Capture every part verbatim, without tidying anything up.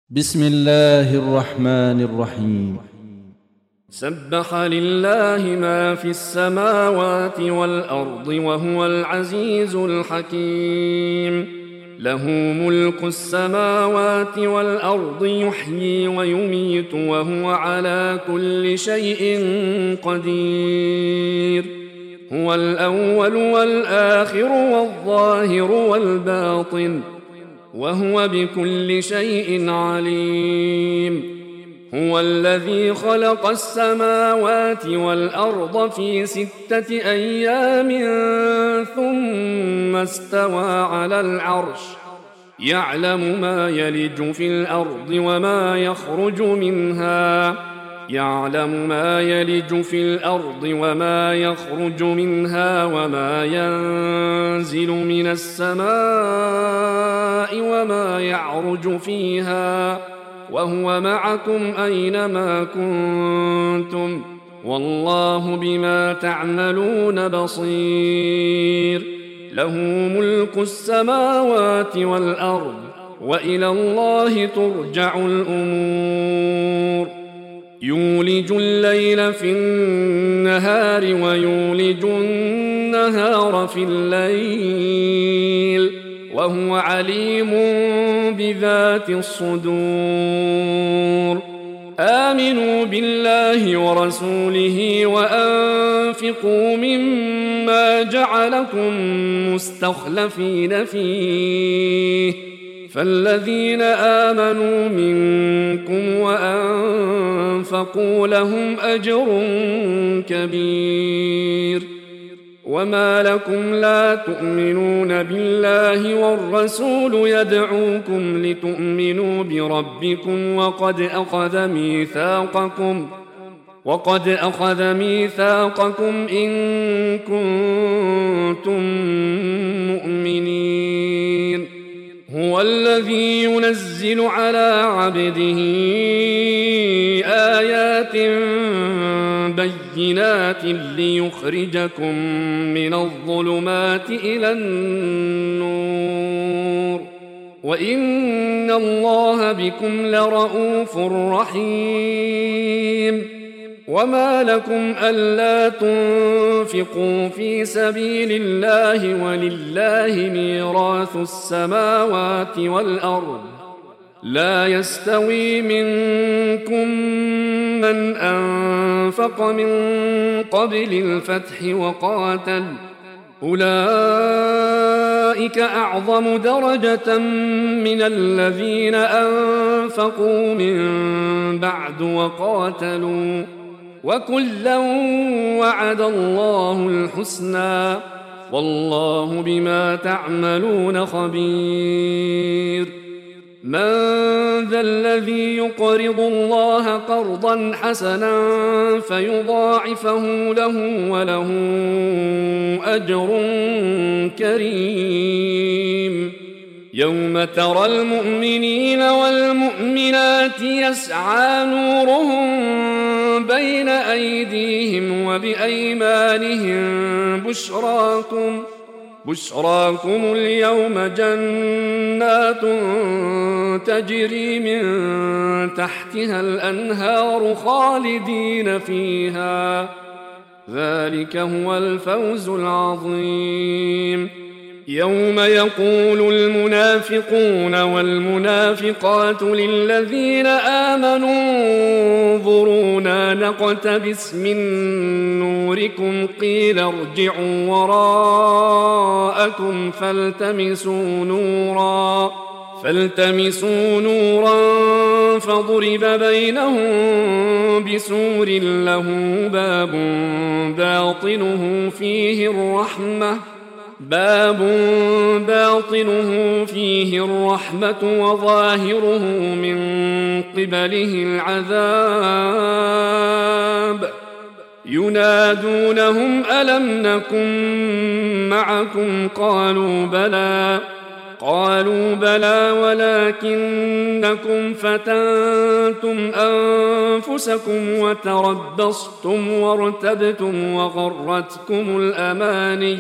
بسم الله الرحمن الرحيم. سبح لله ما في السماوات والأرض وهو العزيز الحكيم. له ملك السماوات والأرض، يحيي ويميت وهو على كل شيء قدير. هو الأول والآخر والظاهر والباطن، وهو بكل شيء عليم. هو الذي خلق السماوات والأرض في ستة أيام ثم استوى على العرش، يعلم ما يلج في الأرض وما يخرج منها يعلم ما يلج في الأرض وما يخرج منها وما ينزل من السماء وما يعرج فيها، وهو معكم أينما كنتم، والله بما تعملون بصير. له ملك السماوات والأرض، وإلى الله ترجع الأمور. يولج الليل في النهار ويولج النهار في الليل، وهو عليم بذات الصدور. آمنوا بالله ورسوله وأنفقوا مما جعلكم مستخلفين فيه، فالذين آمنوا منكم وأنفقوا لهم أجر كبير. وما لكم لا تؤمنون بالله والرسول يدعوكم لتؤمنوا بربكم وقد أخذ ميثاقكم وقد أخذ ميثاقكم إن كنتم مؤمنين. هو الذي ينزل على عبده آيات بينات ليخرجكم من الظلمات إلى النور، وإن الله بكم لرءوف رحيم. وما لكم ألا تنفقوا في سبيل الله ولله ميراث السماوات والأرض، لا يستوي منكم من أنفق من قبل الفتح وقاتل، أولئك أعظم درجة من الذين أنفقوا من بعد وقاتلوا، وكلا وعد الله الحسنى، والله بما تعملون خبير. من ذا الذي يقرض الله قرضا حسنا فيضاعفه له وله أجر كريم؟ يوم ترى المؤمنين والمؤمنات يسعى نورهم بين أيديهم وبأيمانهم بشراكم بشراكم اليوم جنات تجري من تحتها الأنهار خالدين فيها، ذلك هو الفوز العظيم. يوم يقول المنافقون والمنافقات للذين آمنوا انظرونا نقتبس من نوركم قيل ارجعوا وراءكم فالتمسوا نورا فالتمسوا نورا فضرب بينهم بسور له باب باطنه فيه الرحمة باب باطنه فيه الرحمة وظاهره من قبله العذاب. ينادونهم ألم نكن معكم قالوا بلى قالوا بلى ولكنكم فتنتم أنفسكم وتربصتم وارتبتم وغرتكم الأماني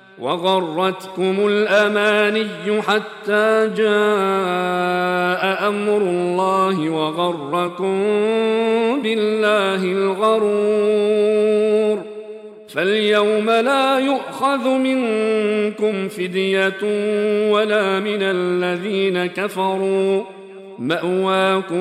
وغرتكم الأماني حتى جاء أمر الله وغركم بالله الغرور فاليوم لا يؤخذ منكم فدية ولا من الذين كفروا مأواكم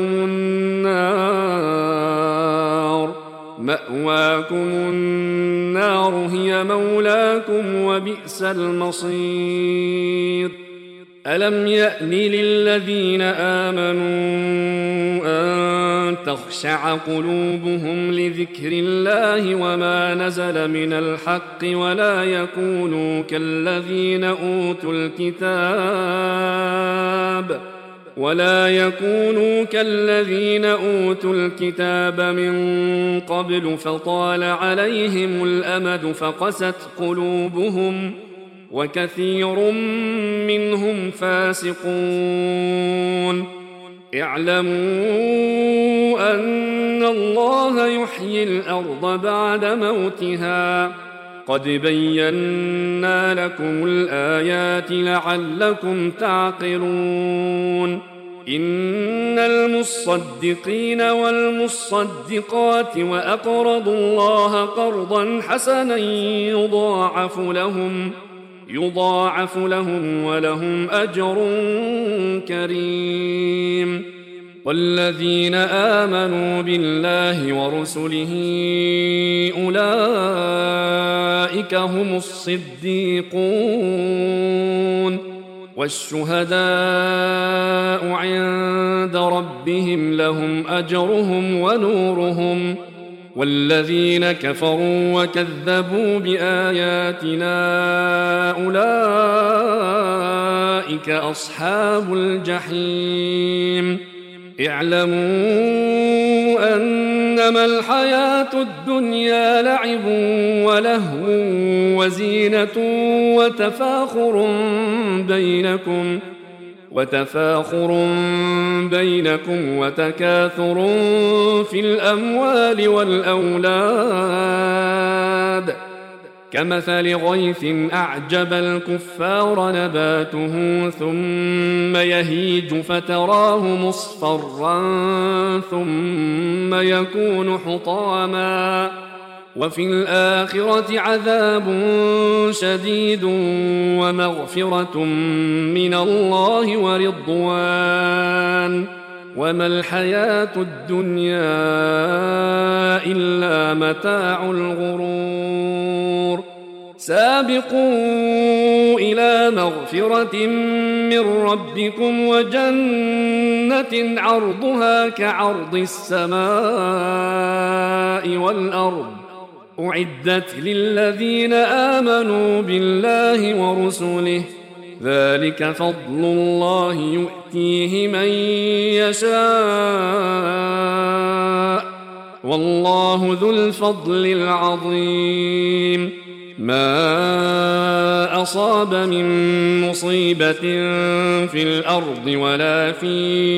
النار مأواكم النار هي مولاكم وبئس المصير ألم يأن للذين آمنوا أن تخشع قلوبهم لذكر الله وما نزل من الحق ولا يكونوا كالذين أوتوا الكتاب ولا يكونوا كالذين أوتوا الكتاب من قبل فطال عليهم الأمد فقست قلوبهم وكثير منهم فاسقون اعلموا أن الله يحيي الأرض بعد موتها قد بينا لكم الآيات لعلكم تعقلون إن المصدقين والمصدقات وأقرضوا الله قرضا حسنا يضاعف لهم يضاعف لهم ولهم أجر كريم والذين آمنوا بالله ورسله أولئك هم الصديقون والشهداء عند ربهم لهم أجرهم ونورهم والذين كفروا وكذبوا بآياتنا أولئك أصحاب الجحيم اعلموا أنما الحياة الدنيا لعب ولهو وزينة وتفاخر بينكم وتفاخر بينكم وتكاثر في الأموال والأولاد كمثل غيث أعجب الكفار نباته ثم يهيج فتراه مصفرا ثم يكون حطاما وفي الآخرة عذاب شديد ومغفرة من الله ورضوان وما الحياة الدنيا إلا متاع الغرور سابقوا إلى مغفرة من ربكم وجنة عرضها كعرض السماء والأرض أعدت للذين آمنوا بالله ورسله ذلك فضل الله يؤتيه من يشاء والله ذو الفضل العظيم ما أصاب من مصيبة في الأرض ولا في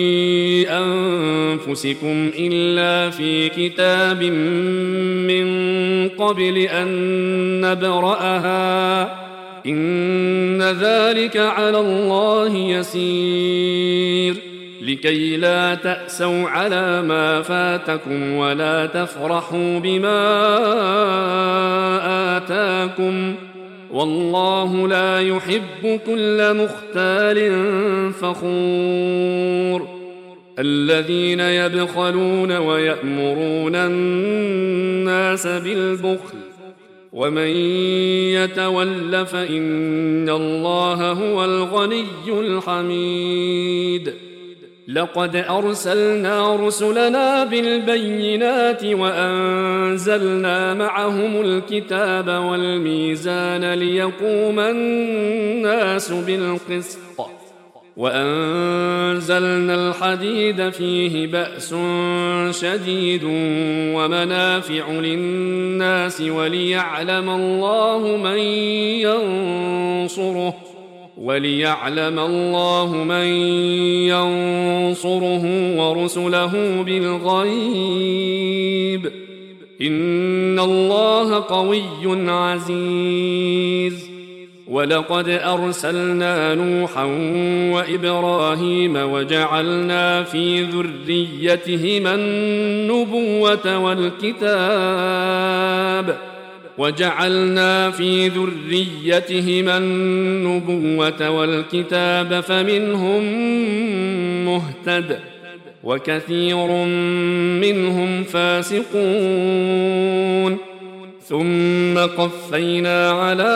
أنفسكم إلا في كتاب من قبل أن نبرأها إن ذلك على الله يسير لكي لا تأسوا على ما فاتكم ولا تفرحوا بما آتاكم والله لا يحب كل مختال فخور الذين يبخلون ويأمرون الناس بالبخل ومن يتول فإن الله هو الغني الحميد لقد أرسلنا رسلنا بالبينات وأنزلنا معهم الكتاب والميزان ليقوم الناس بالقسط وأنزلنا الحديد فيه بأس شديد ومنافع للناس وليعلم الله من ينصره وليعلم الله من ينصره ورسله بالغيب إن الله قوي عزيز ولقد أرسلنا نوحا وإبراهيم وجعلنا في ذريتهما النبوة والكتاب وجعلنا في ذريتهما النبوة والكتاب فمنهم مهتد وكثير منهم فاسقون ثم قفينا على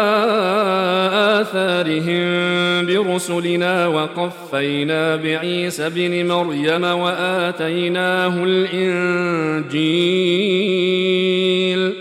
آثارهم برسلنا وقفينا بعيسى ابن مريم وآتيناه الإنجيل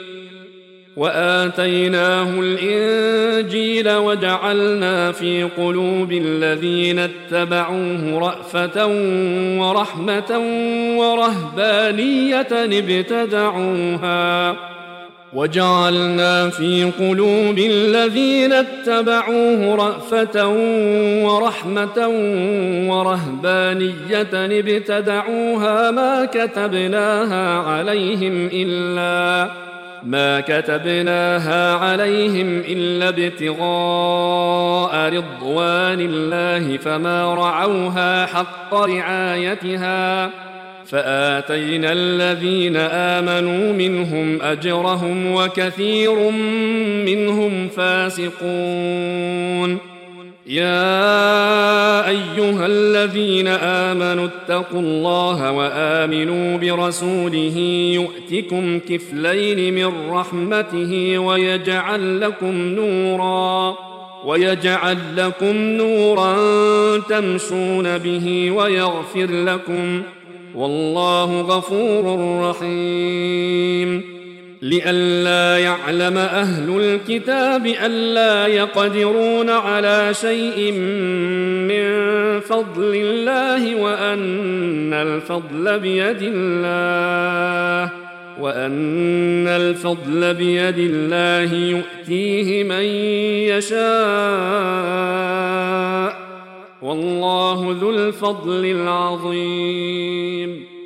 وآتيناه الإنجيل وجعلنا في قلوب الذين اتبعوه رأفة ورحمة ورهبانية ابتدعوها وجعلنا في قلوب الذين اتبعوه رأفة ورحمة ورهبانية ابتدعوها ما كتبناها عليهم إلا ما كتبناها عليهم إلا ابتغاء رضوان الله فما رعوها حق رعايتها فآتينا الذين آمنوا منهم أجرهم وكثير منهم فاسقون يا أيها الذين آمنوا اتقوا الله وآمنوا برسوله يؤتكم كفلين من رحمته ويجعل لكم نورا ويجعل لكم نورا تمشون به ويغفر لكم والله غفور رحيم لئلا يعلم أهل الكتاب ألا يقدرون على شيء من فضل الله وأن الفضل بيد الله وأن الفضل بيد الله يؤتيه من يشاء والله ذو الفضل العظيم